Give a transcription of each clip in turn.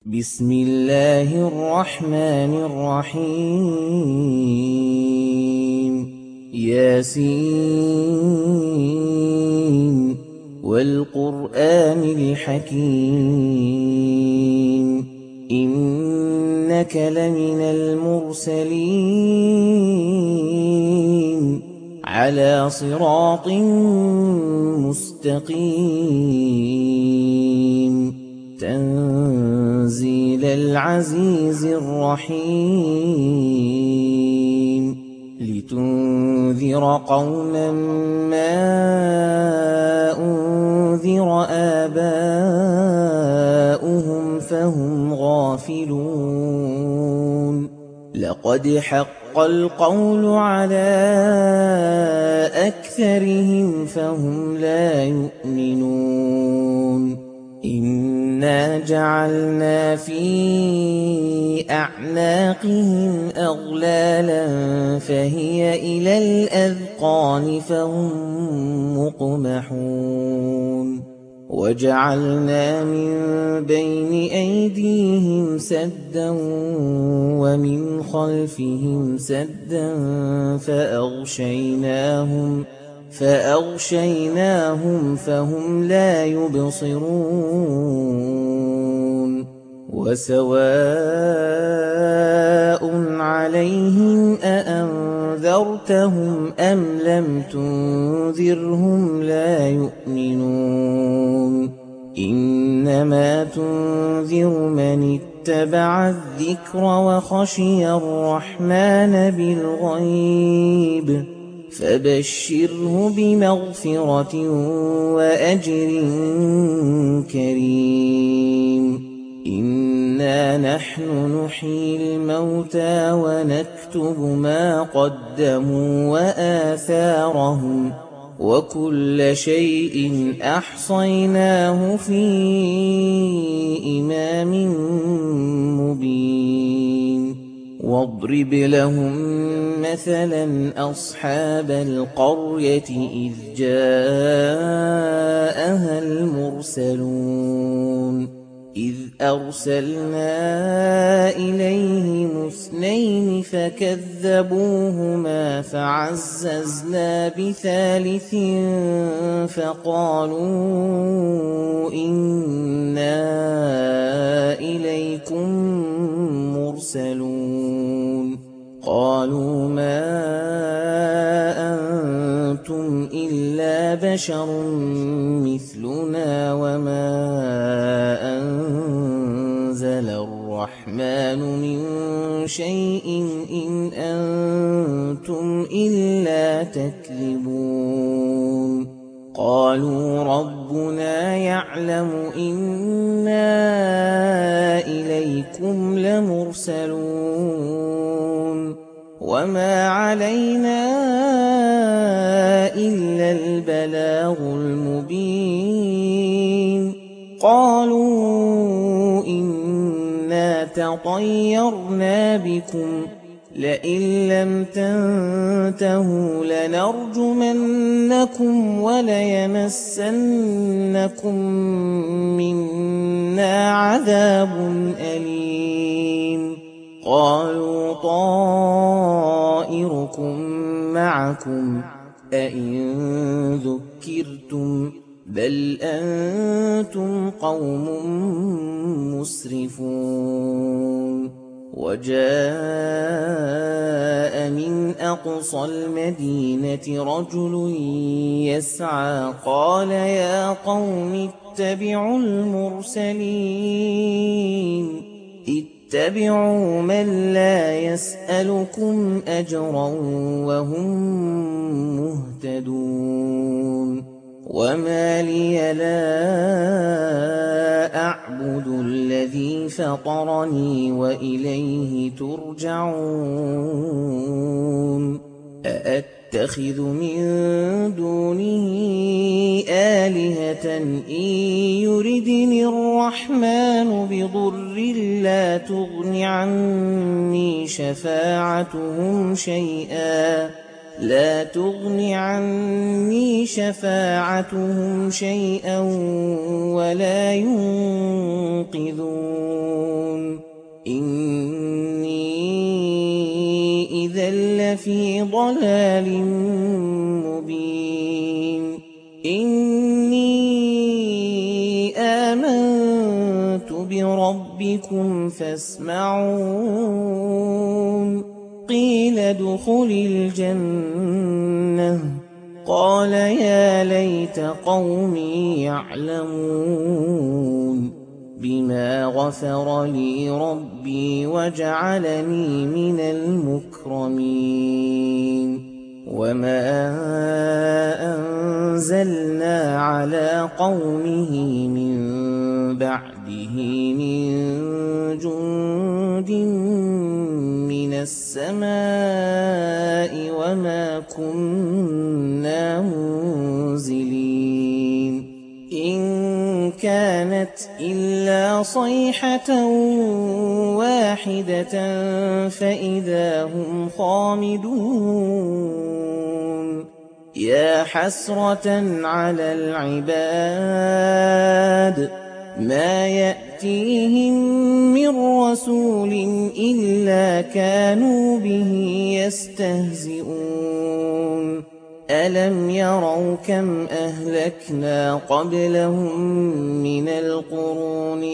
بسم الله الرحمن الرحيم ياسين والقرآن الحكيم إنك لمن المرسلين على صراط مستقيم تنزيل العزيز الرحيم لتنذر قوما ما أنذر آباؤهم فهم غافلون لقد حق القول على أكثرهم فهم لا يؤمنون إنا جعلنا في أعناقهم أغلالا فهي إلى الأذقان فهم مقمحون وجعلنا من بين أيديهم سدا ومن خلفهم سدا فأغشيناهم فهم لا يبصرون وسواء عليهم أأنذرتهم أم لم تنذرهم لا يؤمنون إنما تنذر من اتبع الذكر وخشي الرحمن بالغيب فبشره بمغفرة وأجر كريم إنا نحن نحيي الموتى ونكتب ما قدموا وآثارهم وكل شيء أحصيناه في إمام مبين واضرب لهم مثلا أصحاب القرية إذ جاءها المرسلون إذ أرسلنا إليهم اثنين فكذبوهما فعززنا بثالث فقالوا إنا إليكم مرسلون قالوا ما أنتم إلا بشر مثلنا وما أنزل الرحمن من شيء إن أنتم إلا تكذبون قالوا ربنا يعلم إنا إليكم لمرسلون وما علينا إلا البلاغ المبين قالوا إنا تطيرنا بكم لئن لم تنتهوا لنرجمنكم وليمسنكم منا عذاب أليم قالوا طائركم معكم أئن ذكرتم بل أنتم قوم مسرفون وجاء من أقصى المدينة رجل يسعى قال يا قوم اتبعوا المرسلين اتبعوا من لا يسألكم أجرا وهم مهتدون وما لي لا أعبد الذي فطرني وإليه ترجعون أأتخذ من دونه آلهة إن يردني الرحمن بضر لا تغن عني شفاعتهم شيئا لا تغن عني شفاعتهم شيئا ولا ينقذون إني إذا لفي ضلال مبين إني آمنت بربكم فاسمعون قيل ادخل الجنة قال يا ليت قومي يعلمون بما غفر لي ربي وجعلني من المكرمين وما أنزلنا على قومه من بعده من جند من السماء وما كنا منزلين إن كانت إلا صيحة واحدة فإذا هم خامدون يا حسرة على العباد ما يأتيهم من رسول إلا كانوا به يستهزئون ألم يروا كم أهلكنا قبلهم من القرون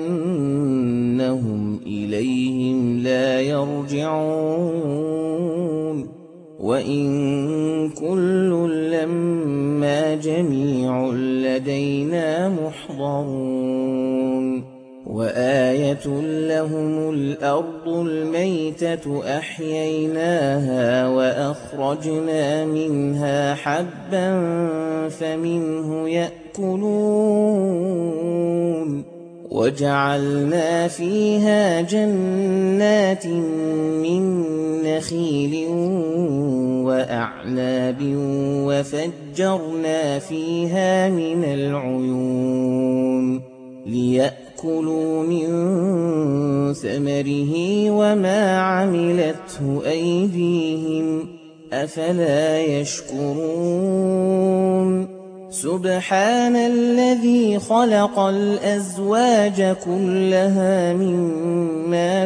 أنهم إليهم لا يرجعون وإن كل لما جميع لدينا محضرون وآية لهم الأرض الميتة أحييناها وأخرجنا منها حبا فمنه يأكلون وجعلنا فيها جنات من نخيل وأعناب وفجرنا فيها من العيون ليأكلوا من ثمره وما عملته أيديهم أفلا يشكرون سبحان الذي خلق الأزواج كلها مما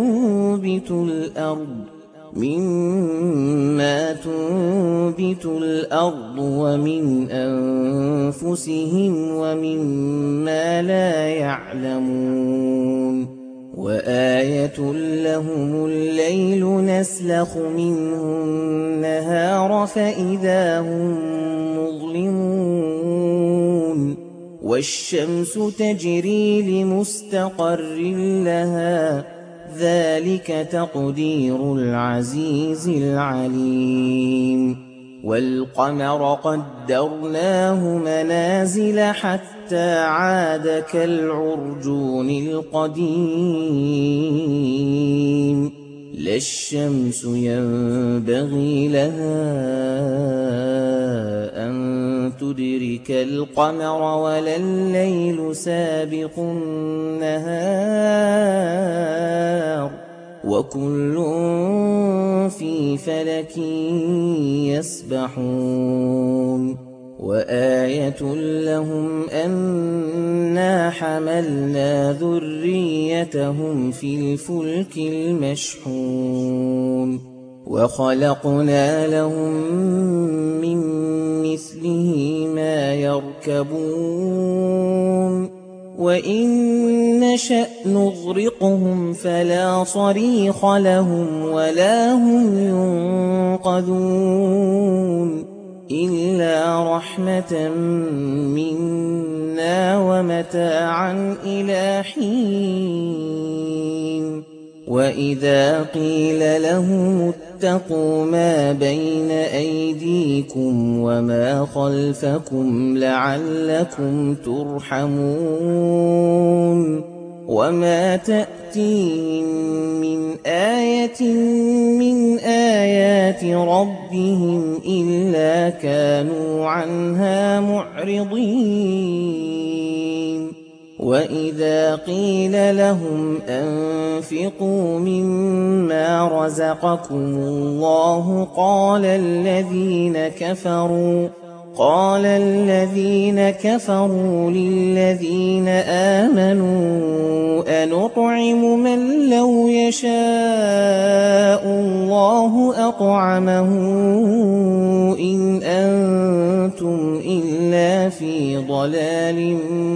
تنبت الأرض ومن أنفسهم ومما لا يعلمون وآية لهم الليل نسلخ منه النهار فإذا هم مظلمون والشمس تجري لمستقر لها ذلك تقدير العزيز العليم والقمر قدرناه منازل حتى عاد كالعرجون القديم لا الشمس ينبغي لها أن تدرك القمر ولا الليل سابق النهار وكل في فلك يسبحون وآية لهم أنا حملنا ذريتهم في الفلك المشحون وخلقنا لهم من مثله ما يركبون وإن نشأ نغرقهم فلا صريخ لهم ولا هم ينقذون إلا رحمة منا ومتاعا إلى حين وإذا قيل لهم اتقوا ما بين أيديكم وما خلفكم لعلكم ترحمون وما تأتيهم من آية من آيات ربهم إلا كانوا عنها معرضين وَإِذَا قِيلَ لَهُمْ أَنفِقُوا مِمَّا رَزَقَكُمُ اللَّهُ قَالَ الَّذِينَ كَفَرُوا لِلَّذِينَ آمَنُوا أَنُطْعِمُ مَن لَّوْ يَشَاءُ اللَّهُ أَطْعَمَهُ إِنْ أَنتُمْ إِلَّا فِي ضَلَالٍ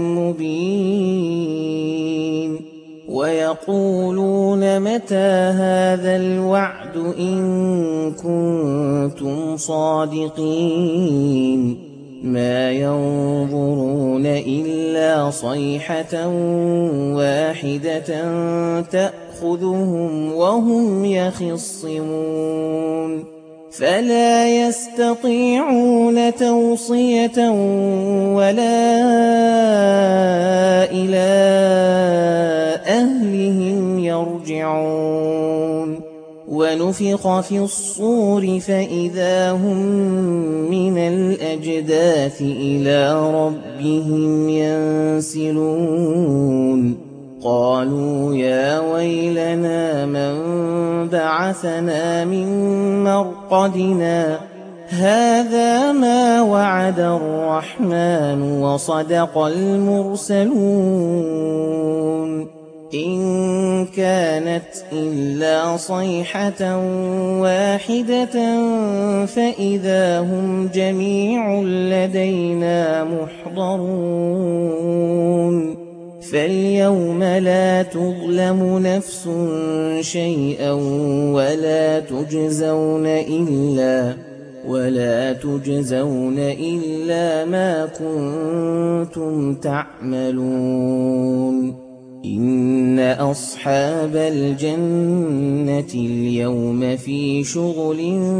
مُّبِينٍ وَيَقُولُونَ مَتَىٰ هَٰذَا الْوَعْدُ إِن كُنتُمْ صَادِقِينَ مَا يَنظُرُونَ إِلَّا صَيْحَةً وَاحِدَةً تَأْخُذُهُمْ وَهُمْ يَخِصِّمُونَ فَلَا يَسْتَطِيعُونَ تَوْصِيَةً وَلَا إِلَىٰ أَهْلِهِمْ يَرْجِعُونَ وَنُفِخَ فِي الصُّورِ فَإِذَا هُم مِّنَ الْأَجْدَاثِ إِلَىٰ رَبِّهِمْ يَنسِلُونَ قَالُوا يَا وَيْلَنَا مَن بَعَثَنَا مِن مَّرْقَدِنَا هَٰذَا مَا وَعَدَ الرَّحْمَٰنُ وَصَدَقَ الْمُرْسَلُونَ إِن كَانَتْ إِلَّا صَيْحَةً وَاحِدَةً فَإِذَا هُمْ جَمِيعٌ لَّدَيْنَا مُحْضَرُونَ فَالْيَوْمَ لَا تُظْلَمُ نَفْسٌ شَيْئًا وَلَا تُجْزَوْنَ إِلَّا مَا كُنتُمْ تَعْمَلُونَ إِنَّ أَصْحَابَ الْجَنَّةِ الْيَوْمَ فِي شُغُلٍ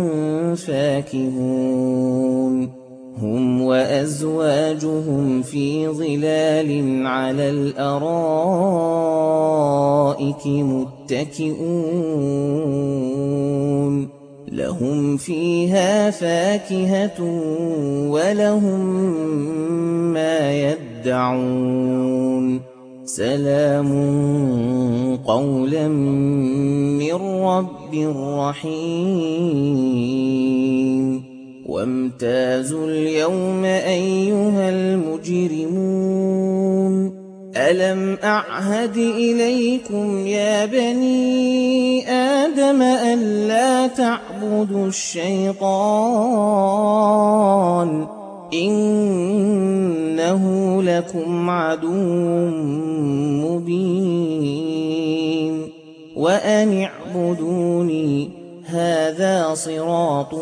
فَاكِهُونَ هُمْ وَأَزْوَاجُهُمْ فِي ظِلَالٍ عَلَى الْأَرَائِكِ مُتَّكِئُونَ لَهُمْ فِيهَا فَاكِهَةٌ وَلَهُم مَّا يَدَّعُونَ سَلَامٌ قَوْلًا مِّن رَّبٍّ رَّحِيمٍ وَامْتَازُوا الْيَوْمَ أَيُّهَا الْمُجْرِمُونَ أَلَمْ أَعْهَدْ إِلَيْكُمْ يَا بَنِي آدَمَ أَلَّا تَعْبُدُوا الشَّيْطَانَ إِنَّهُ لَكُمْ عَدُوٌّ مُّبِينٌ وَأَنِ اعْبُدُونِي هَٰذَا صِرَاطٌ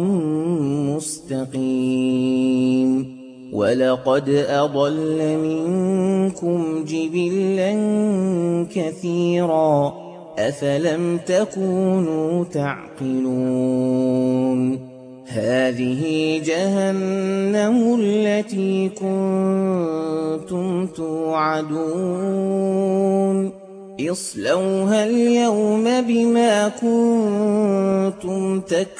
مُّسْتَقِيمٌ وَلَقَدْ أَضَلَّ مِنكُمْ جِبِلًّا كَثِيرًا أَفَلَمْ تَكُونُوا تَعْقِلُونَ هَٰذِهِ جَهَنَّمُ الَّتِي كُنتُمْ تُوعَدُونَ اصْلَوْهَا الْيَوْمَ بِمَا كُنتُمْ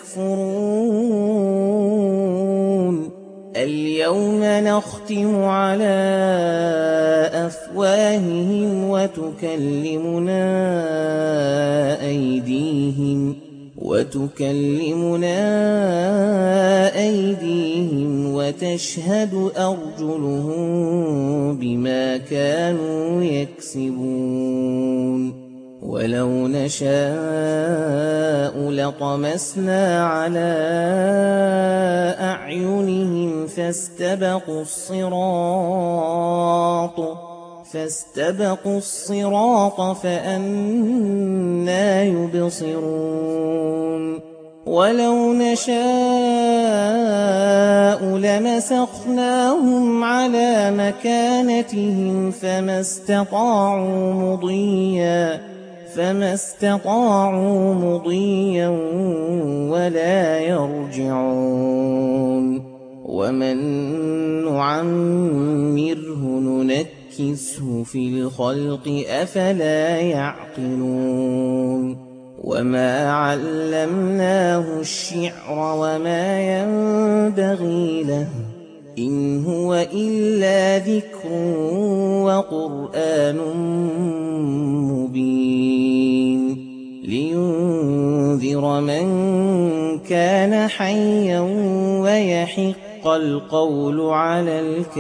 تَكْفُرُونَ الْيَوْمَ نَخْتِمُ عَلَىٰ أَفْوَاهِهِمْ وَتُكَلِّمُنَا أَيْدِيهِمْ وَتَشْهَدُ أَرْجُلُهُم بِمَا كَانُوا يَكْسِبُونَ وَلَوْ نَشَاءُ لَطَمَسْنَا عَلَىٰ أَعْيُنِهِمْ فَاسْتَبَقُوا الصِّرَاطَ فَأَنَّىٰ يُبْصِرُونَ وَلَوْ نَشَاءُ لَمَسَخْنَاهُمْ عَلَىٰ مَكَانَتِهِمْ فَمَا اسْتَطَاعُوا مُضِيًّا وَلَا يَرْجِعُونَ وَمَن نُّعَمِّرْهُ نُنَكِّسْهُ فِي الْخَلْقِ أَفَلَا يَعْقِلُونَ وَمَا عَلَّمْنَاهُ الشِّعْرَ وَمَا يَنبَغِي لَهُ إن هو إلا ذكر وقرآن مبين لينذر من كان حيا ويحق القول على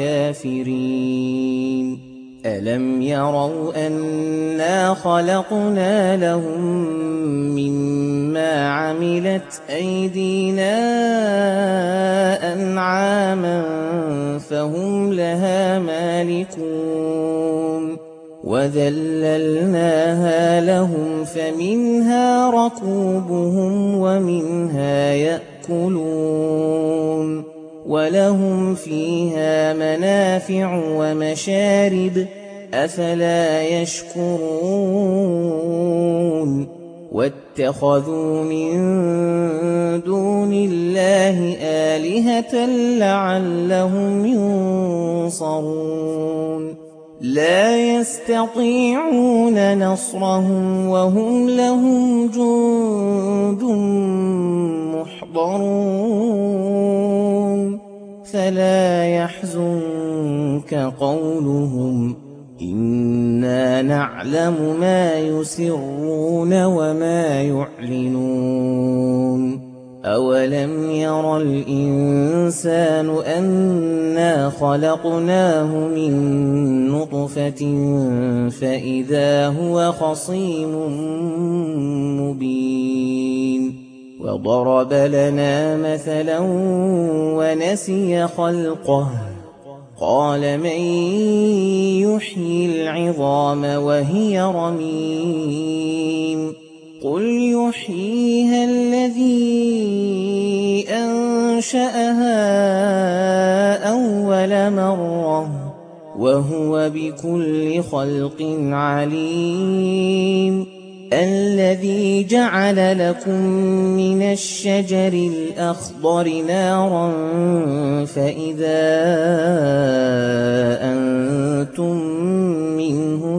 الكافرين ألم يروا أنا خلقنا لهم مما عملت أيدينا أنعاما فهم لها مالكون وذللناها لهم فمنها ركوبهم ومنها يأكلون ولهم فيها منافع ومشارب أفلا يشكرون واتخذوا من دون الله آلهة لعلهم ينصرون لا يستطيعون نصرهم وهم لهم جند محضرون فلا يحزنك قولهم إنا نعلم ما يسرون وما يعلنون أولم ير الإنسان أنا خلقناه من نطفة فإذا هو خصيم مبين وضرب لنا مثلا ونسي خلقه قال من يحيي العظام وهي رميم قل يحييها الذي أنشأها أول مرة وهو بكل خلق عليم الذي جعل لكم من الشجر الأخضر نارا فإذا أنتم منه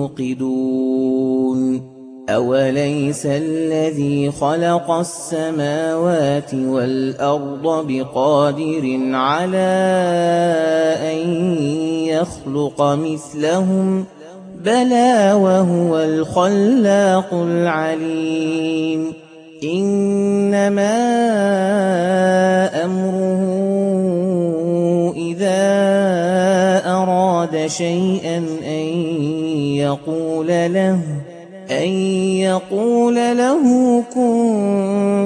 توقدون أوليس الذي خلق السماوات والأرض بقادر على أن يخلق مثلهم بلى وهو الخلاق العليم إنما أمره إذا أراد شيئا أن يقول له كن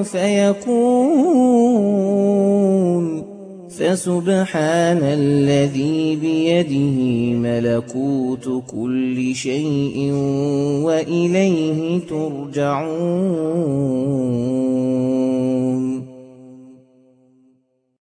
فيكون فسبحان الذي بيده ملكوت كل شيء وإليه ترجعون